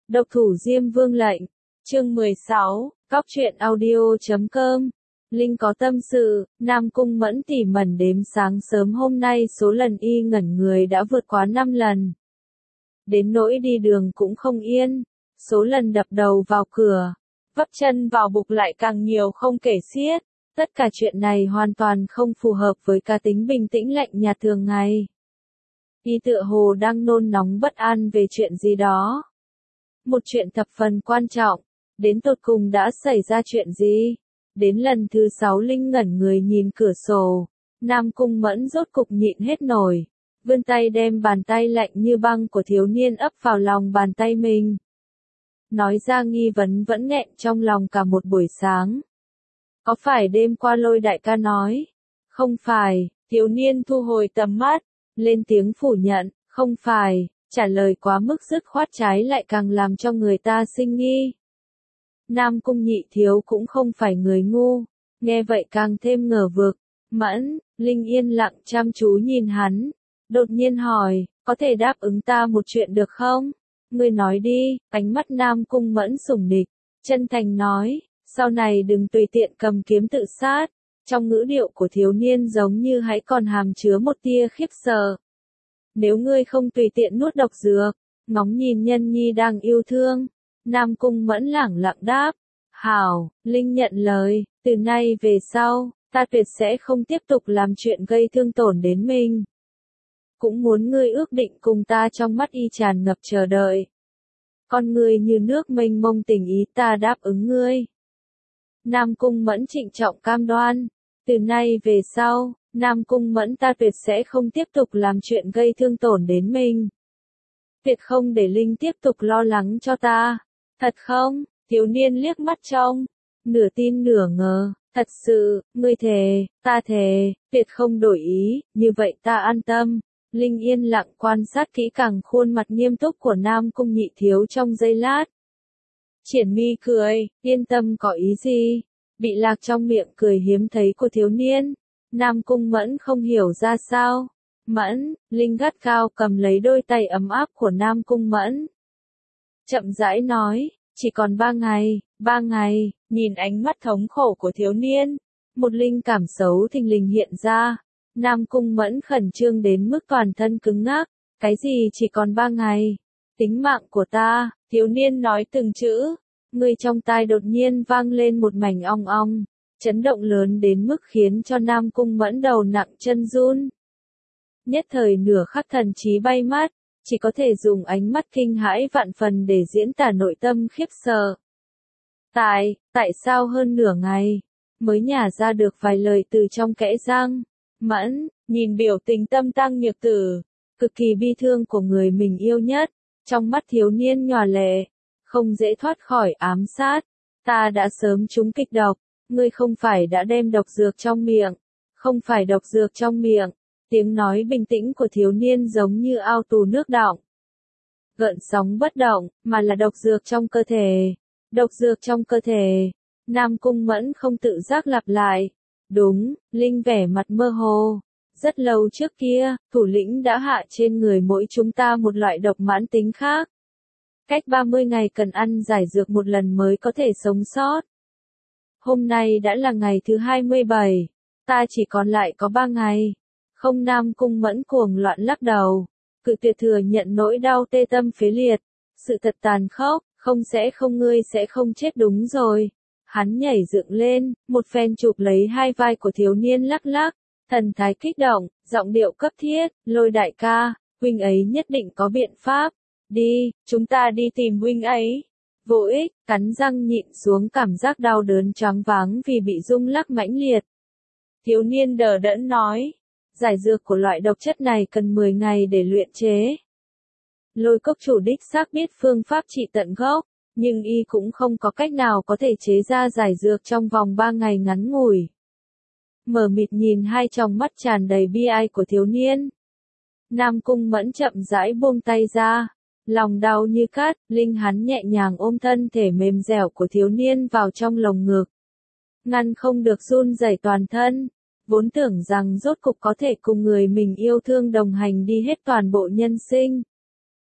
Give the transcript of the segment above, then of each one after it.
Độc thủ Diêm Vương lệnh. Chương 16, Cóc truyện audio.com. Linh có tâm sự, Nam Cung Mẫn tỉ mẩn đếm sáng sớm hôm nay số lần y ngẩn người đã vượt quá 5 lần. Đến nỗi đi đường cũng không yên, số lần đập đầu vào cửa, vấp chân vào bục lại càng nhiều không kể xiết. Tất cả chuyện này hoàn toàn không phù hợp với cá tính bình tĩnh lạnh nhạt thường ngày. Y tựa hồ đang nôn nóng bất an về chuyện gì đó. Một chuyện thập phần quan trọng, đến tột cùng đã xảy ra chuyện gì? Đến lần thứ 6 Linh ngẩn người nhìn cửa sổ, Nam Cung Mẫn rốt cục nhịn hết nổi, vươn tay đem bàn tay lạnh như băng của thiếu niên ấp vào lòng bàn tay mình. Nói ra nghi vấn vẫn nghẹn trong lòng cả một buổi sáng. Có phải đêm qua Lôi đại ca nói? Không phải, thiếu niên thu hồi tầm mắt, lên tiếng phủ nhận, không phải, trả lời quá mức dứt khoát trái lại càng làm cho người ta sinh nghi. Nam Cung nhị thiếu cũng không phải người ngu, nghe vậy càng thêm ngờ vực. Mẫn, Linh yên lặng chăm chú nhìn hắn, đột nhiên hỏi, có thể đáp ứng ta một chuyện được không? Ngươi nói đi, ánh mắt Nam Cung Mẫn sủng nịch, chân thành nói, sau này đừng tùy tiện cầm kiếm tự sát. Trong ngữ điệu của thiếu niên giống như hãy còn hàm chứa một tia khiếp sợ. Nếu ngươi không tùy tiện nuốt độc dược, ngóng nhìn nhân nhi đang yêu thương. Nam Cung Mẫn lẳng lặng đáp, hảo, Linh nhận lời, từ nay về sau, ta tuyệt sẽ không tiếp tục làm chuyện gây thương tổn đến mình. Cũng muốn ngươi ước định cùng ta trong mắt y tràn ngập chờ đợi. Con ngươi như nước mênh mông tình ý ta đáp ứng ngươi. Nam Cung Mẫn trịnh trọng cam đoan, từ nay về sau, Nam Cung Mẫn ta tuyệt sẽ không tiếp tục làm chuyện gây thương tổn đến mình. Tuyệt không để Linh tiếp tục lo lắng cho ta. Thật không? Thiếu niên liếc mắt trông, nửa tin nửa ngờ, thật sự, ngươi thề, ta thề, tuyệt không đổi ý, như vậy ta an tâm. Linh yên lặng quan sát kỹ càng khuôn mặt nghiêm túc của Nam Cung nhị thiếu trong giây lát. Triển mi cười, yên tâm có ý gì? Bị lạc trong miệng cười hiếm thấy của thiếu niên. Nam Cung Mẫn không hiểu ra sao. Mẫn, Linh gắt cao cầm lấy đôi tay ấm áp của Nam Cung Mẫn. Chậm rãi nói, chỉ còn 3 ngày, nhìn ánh mắt thống khổ của thiếu niên. Một linh cảm xấu thình lình hiện ra. Nam Cung Mẫn khẩn trương đến mức toàn thân cứng ngắc. Cái gì chỉ còn 3 ngày? Tính mạng của ta, thiếu niên nói từng chữ. Người trong tai đột nhiên vang lên một mảnh ong ong. Chấn động lớn đến mức khiến cho Nam Cung Mẫn đầu nặng chân run. Nhất thời nửa khắc thần trí bay mất, chỉ có thể dùng ánh mắt kinh hãi vạn phần để diễn tả nội tâm khiếp sợ. Tại sao hơn nửa ngày, mới nhả ra được vài lời từ trong kẽ răng. Mẫn, nhìn biểu tình tâm tăng nhược tử, cực kỳ bi thương của người mình yêu nhất, trong mắt thiếu niên nhòa lệ, không dễ thoát khỏi ám sát. Ta đã sớm trúng kịch độc, ngươi không phải đã đem độc dược trong miệng, không phải độc dược trong miệng. Tiếng nói bình tĩnh của thiếu niên giống như ao tù nước đọng. Gợn sóng bất động, mà là độc dược trong cơ thể. Độc dược trong cơ thể. Nam Cung Mẫn không tự giác lặp lại. Đúng, Linh vẻ mặt mơ hồ. Rất lâu trước kia, thủ lĩnh đã hạ trên người mỗi chúng ta một loại độc mãn tính khác. Cách 30 ngày cần ăn giải dược một lần mới có thể sống sót. Hôm nay đã là ngày thứ 27. Ta chỉ còn lại có 3 ngày. Không. Nam Cung Mẫn cuồng loạn lắc đầu, cự tuyệt thừa nhận nỗi đau tê tâm phế liệt. Sự thật tàn khốc, ngươi sẽ không chết đúng rồi. Hắn nhảy dựng lên, một phen chụp lấy hai vai của thiếu niên lắc lắc, thần thái kích động, giọng điệu cấp thiết, Lôi đại ca, huynh ấy nhất định có biện pháp. Đi, chúng ta đi tìm huynh ấy. Vô ích, cắn răng nhịn xuống cảm giác đau đớn choáng váng vì bị rung lắc mãnh liệt. Thiếu niên đờ đẫn nói. Giải dược của loại độc chất này cần 10 ngày để luyện chế. Lôi Cốc chủ đích xác biết phương pháp trị tận gốc, nhưng y cũng không có cách nào có thể chế ra giải dược trong vòng 3 ngày ngắn ngủi. Mờ mịt nhìn hai tròng mắt tràn đầy bi ai của thiếu niên. Nam Cung Mẫn chậm rãi buông tay ra, lòng đau như cắt, Linh hắn nhẹ nhàng ôm thân thể mềm dẻo của thiếu niên vào trong lồng ngực. Ngăn không được run rẩy toàn thân. Vốn tưởng rằng rốt cục có thể cùng người mình yêu thương đồng hành đi hết toàn bộ nhân sinh.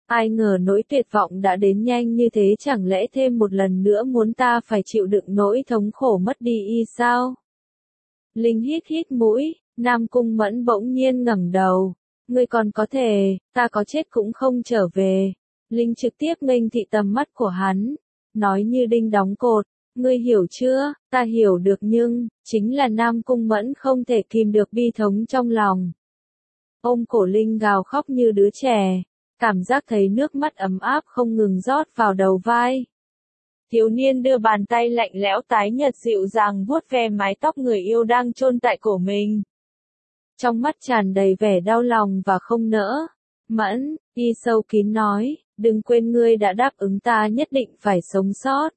Ai ngờ nỗi tuyệt vọng đã đến nhanh như thế, chẳng lẽ thêm một lần nữa muốn ta phải chịu đựng nỗi thống khổ mất đi y sao? Linh hít hít mũi, Nam Cung Mẫn bỗng nhiên ngẩng đầu. Ngươi còn có thể, ta có chết cũng không trở về. Linh trực tiếp nghênh thị tầm mắt của hắn, nói như đinh đóng cột. Ngươi hiểu chưa? Ta hiểu được, nhưng chính là Nam Cung Mẫn không thể kìm được bi thống trong lòng. Ôm cổ Linh gào khóc như đứa trẻ, cảm giác thấy nước mắt ấm áp không ngừng rót vào đầu vai. Thiếu niên đưa bàn tay lạnh lẽo tái nhợt dịu dàng vuốt ve mái tóc người yêu đang chôn tại cổ mình. Trong mắt tràn đầy vẻ đau lòng và không nỡ. Mẫn, y sâu kín nói, đừng quên ngươi đã đáp ứng ta nhất định phải sống sót.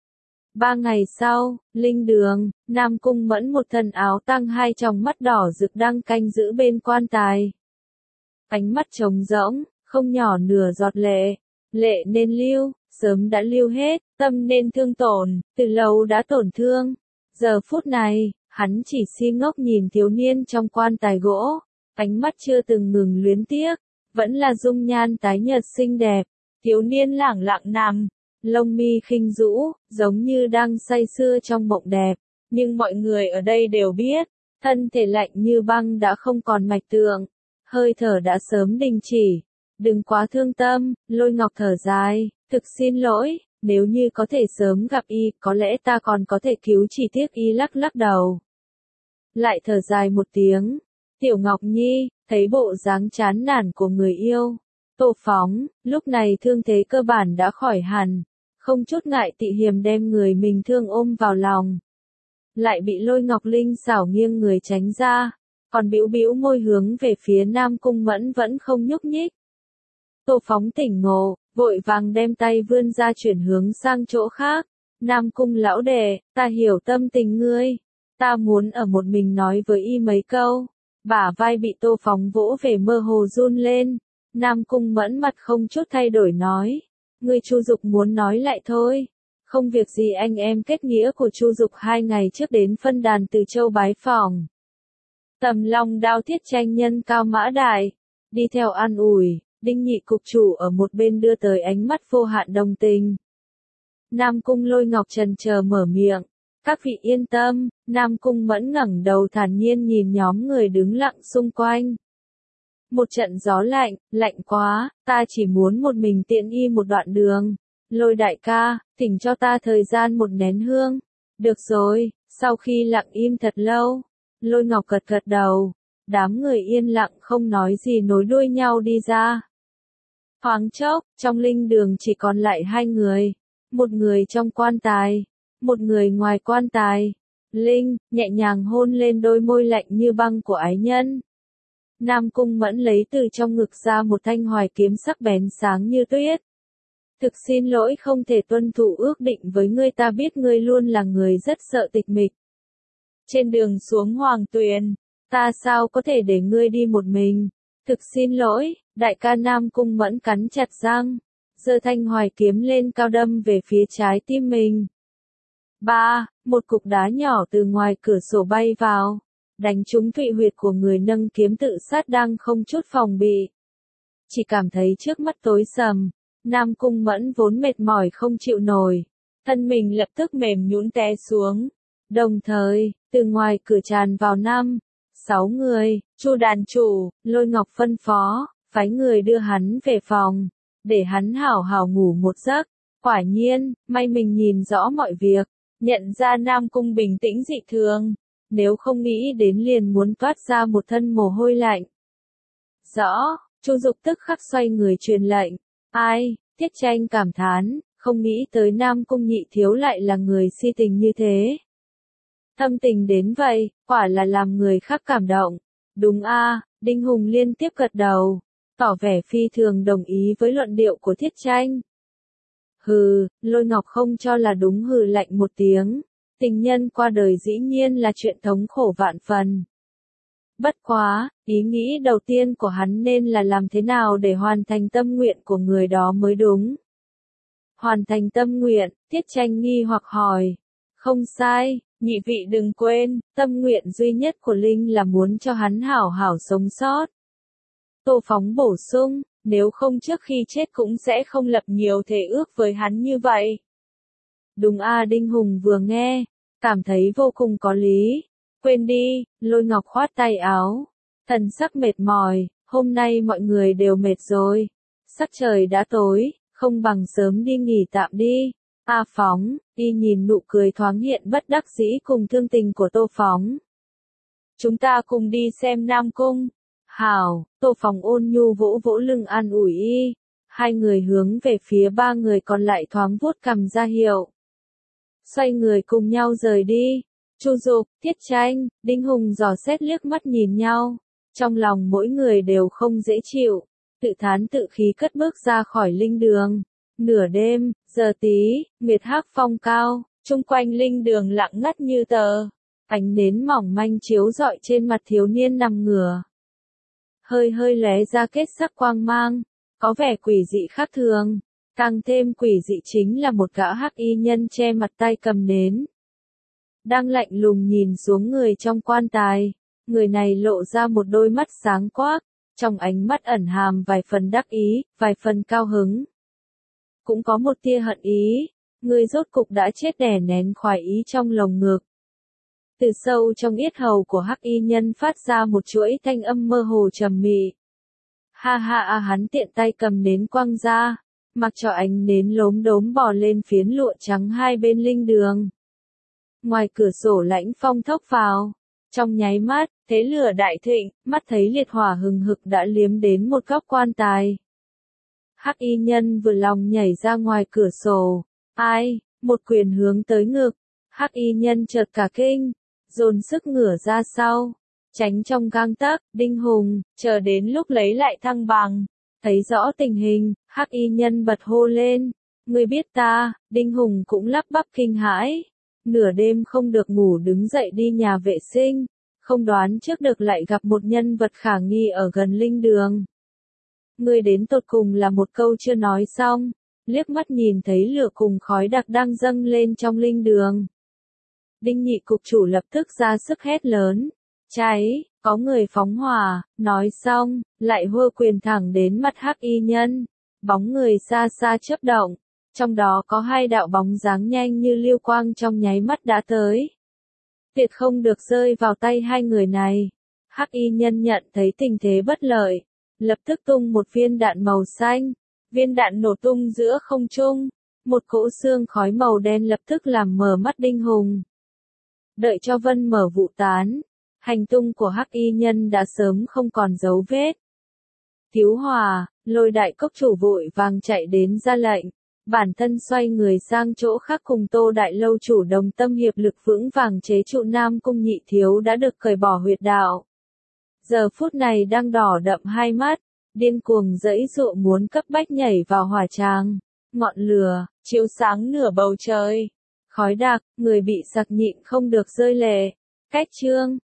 3 ngày sau, linh đường, Nam Cung Mẫn một thân áo tang, hai tròng mắt đỏ rực đang canh giữ bên quan tài. Ánh mắt trống rỗng, không nhỏ nửa giọt lệ. Lệ nên lưu, sớm đã lưu hết, tâm nên thương tổn, từ lâu đã tổn thương. Giờ phút này, hắn chỉ si ngốc nhìn thiếu niên trong quan tài gỗ, ánh mắt chưa từng ngừng luyến tiếc, vẫn là dung nhan tái nhợt xinh đẹp. Thiếu niên lẳng lặng nằm, lông mi khinh rũ, giống như đang say sưa trong mộng đẹp, nhưng mọi người ở đây đều biết, thân thể lạnh như băng đã không còn mạch tượng, hơi thở đã sớm đình chỉ. Đừng quá thương tâm, Lôi Ngọc thở dài, thực xin lỗi, nếu như có thể sớm gặp y, có lẽ ta còn có thể cứu, chỉ tiếc. Y lắc lắc đầu. Lại thở dài một tiếng. Tiểu Ngọc Nhi, thấy bộ dáng chán nản của người yêu. Tô Phóng, lúc này thương thế cơ bản đã khỏi hẳn, không chút ngại tị hiềm đem người mình thương ôm vào lòng. Lại bị Lôi Ngọc Linh xảo nghiêng người tránh ra, còn bĩu bĩu môi hướng về phía Nam Cung Mẫn vẫn không nhúc nhích. Tô Phóng tỉnh ngộ, vội vàng đem tay vươn ra chuyển hướng sang chỗ khác. Nam Cung lão đệ, ta hiểu tâm tình ngươi. Ta muốn ở một mình nói với y mấy câu. Bả vai bị Tô Phóng vỗ về mơ hồ run lên. Nam Cung Mẫn mặt không chút thay đổi nói. Ngươi Chu Dục muốn nói lại thôi. Không việc gì, anh em kết nghĩa của Chu Dục 2 ngày trước đến phân đàn Từ Châu bái phỏng. Tầm Long Đao Thiết Tranh nhân Cao Mã Đại. Đi theo an ủi. Đinh Nhị cục chủ ở một bên đưa tới ánh mắt vô hạn đồng tình. Nam Cung Lôi Ngọc chần chờ mở miệng. Các vị yên tâm, Nam Cung Mẫn ngẩng đầu thản nhiên nhìn nhóm người đứng lặng xung quanh. Một trận gió lạnh, lạnh quá, ta chỉ muốn một mình tiễn y một đoạn đường. Lôi đại ca, thỉnh cho ta thời gian một nén hương. Được rồi, sau khi lặng im thật lâu, Lôi Ngọc gật gật đầu. Đám người yên lặng không nói gì nối đuôi nhau đi ra. Thoáng chốc, trong linh đường chỉ còn lại 2 người. Một người trong quan tài, một người ngoài quan tài. Linh, nhẹ nhàng hôn lên đôi môi lạnh như băng của ái nhân. Nam Cung Mẫn lấy từ trong ngực ra một thanh hoài kiếm sắc bén sáng như tuyết. Thực xin lỗi không thể tuân thủ ước định với ngươi, ta biết ngươi luôn là người rất sợ tịch mịch. Trên đường xuống Hoàng Tuyền, ta sao có thể để ngươi đi một mình. Thực xin lỗi, đại ca. Nam Cung Mẫn cắn chặt răng, giơ thanh hoài kiếm lên cao đâm về phía trái tim mình. Một cục đá nhỏ từ ngoài cửa sổ bay vào, đánh trúng thụy huyệt của người nâng kiếm tự sát đang không chút phòng bị. Chỉ cảm thấy trước mắt tối sầm, Nam Cung Mẫn vốn mệt mỏi không chịu nổi, thân mình lập tức mềm nhũn té xuống. Đồng thời, từ ngoài cửa tràn vào 5-6 người, Chu đàn chủ, Lôi Ngọc phân phó, phái người đưa hắn về phòng, để hắn hảo hảo ngủ một giấc. Quả nhiên, may mình nhìn rõ mọi việc, nhận ra Nam Cung bình tĩnh dị thường, nếu không nghĩ đến liền muốn toát ra một thân mồ hôi lạnh. Rõ, Chu Dục tức khắc xoay người truyền lệnh. Ai, Thiết Tranh cảm thán, không nghĩ tới Nam Cung nhị thiếu lại là người si tình như thế. Thâm tình đến vậy, quả là làm người khác cảm động. Đúng a, Đinh Hùng liên tiếp gật đầu, tỏ vẻ phi thường đồng ý với luận điệu của Thiết Tranh. Hừ, Lôi Ngọc không cho là đúng, hừ lạnh một tiếng. Tình nhân qua đời dĩ nhiên là chuyện thống khổ vạn phần. Bất quá, ý nghĩ đầu tiên của hắn nên là làm thế nào để hoàn thành tâm nguyện của người đó mới đúng. Hoàn thành tâm nguyện, Thiết Tranh nghi hoặc hỏi. Không sai, nhị vị đừng quên, tâm nguyện duy nhất của Linh là muốn cho hắn hảo hảo sống sót. Tô Phóng bổ sung, nếu không trước khi chết cũng sẽ không lập nhiều thề ước với hắn như vậy. Đúng a, Đinh Hùng vừa nghe, cảm thấy vô cùng có lý. Quên đi, Lôi Ngọc khoát tay áo. Thần sắc mệt mỏi, hôm nay mọi người đều mệt rồi. Sắc trời đã tối, không bằng sớm đi nghỉ tạm đi. A Phóng, đi nhìn nụ cười thoáng hiện bất đắc dĩ cùng thương tình của Tô Phóng. Chúng ta cùng đi xem Nam Cung. Hảo, Tô Phóng ôn nhu vỗ vỗ lưng an ủi y. Hai người hướng về phía ba người còn lại thoáng vuốt cằm ra hiệu. Xoay người cùng nhau rời đi. Chu Dục, Thiết Tranh, Đinh Hùng dò xét liếc mắt nhìn nhau. Trong lòng mỗi người đều không dễ chịu. Tự thán tự khí cất bước ra khỏi linh đường. Nửa đêm, giờ tí, nguyệt hắc phong cao, chung quanh linh đường lặng ngắt như tờ. Ánh nến mỏng manh chiếu rọi trên mặt thiếu niên nằm ngửa. Hơi hơi lóe ra kết sắc quang mang, có vẻ quỷ dị khác thường. Càng thêm quỷ dị chính là một gã hắc y nhân che mặt tay cầm nến. Đang lạnh lùng nhìn xuống người trong quan tài. Người này lộ ra một đôi mắt sáng quắc, trong ánh mắt ẩn hàm vài phần đắc ý, vài phần cao hứng. Cũng có một tia hận ý, người rốt cục đã chết đè nén khoái ý trong lồng ngực. Từ sâu trong yết hầu của hắc y nhân phát ra một chuỗi thanh âm mơ hồ trầm mị. Ha ha a, hắn tiện tay cầm nến quăng ra, mặc cho ánh nến lốm đốm bò lên phiến lụa trắng hai bên linh đường. Ngoài cửa sổ lãnh phong thốc vào, trong nháy mắt, thế lửa đại thịnh, mắt thấy liệt hỏa hừng hực đã liếm đến một góc quan tài. Hắc y nhân vừa lòng nhảy ra ngoài cửa sổ. Ai, một quyền hướng tới ngực. Hắc y nhân chợt cả kinh, dồn sức ngửa ra sau, tránh trong gang tấc. Đinh Hùng, chờ đến lúc lấy lại thăng bằng, thấy rõ tình hình, hắc y nhân bật hô lên. Ngươi biết ta, Đinh Hùng cũng lắp bắp kinh hãi. Nửa đêm không được ngủ đứng dậy đi nhà vệ sinh, không đoán trước được lại gặp một nhân vật khả nghi ở gần linh đường. Ngươi đến tột cùng là một câu chưa nói xong, liếc mắt nhìn thấy lửa cùng khói đặc đang dâng lên trong linh đường. Đinh nhị cục chủ lập tức ra sức hét lớn. Cháy, có người phóng hỏa, nói xong, lại hô quyền thẳng đến mặt hắc y nhân. Bóng người xa xa chớp động, trong đó có hai đạo bóng dáng nhanh như lưu quang trong nháy mắt đã tới. Tuyệt không được rơi vào tay hai người này. Hắc y nhân nhận thấy tình thế bất lợi, lập tức tung một viên đạn màu xanh. Viên đạn nổ tung giữa không trung, một cỗ xương khói màu đen lập tức làm mờ mắt Đinh Hùng. Đợi cho vân mở vụ tán, hành tung của hắc y nhân đã sớm không còn dấu vết. Thiếu Hòa, Lôi đại cốc chủ vội vàng chạy đến ra lệnh, bản thân xoay người sang chỗ khác cùng Tô đại lâu chủ đồng tâm hiệp lực vững vàng chế trụ Nam Cung nhị thiếu đã được cởi bỏ huyệt đạo. Giờ phút này đang đỏ đậm hai mắt, điên cuồng giãy giụa muốn cấp bách nhảy vào hỏa tràng. Ngọn lửa chiếu sáng nửa bầu trời, khói đặc, người bị sặc nhịn không được rơi lệ. Cách chương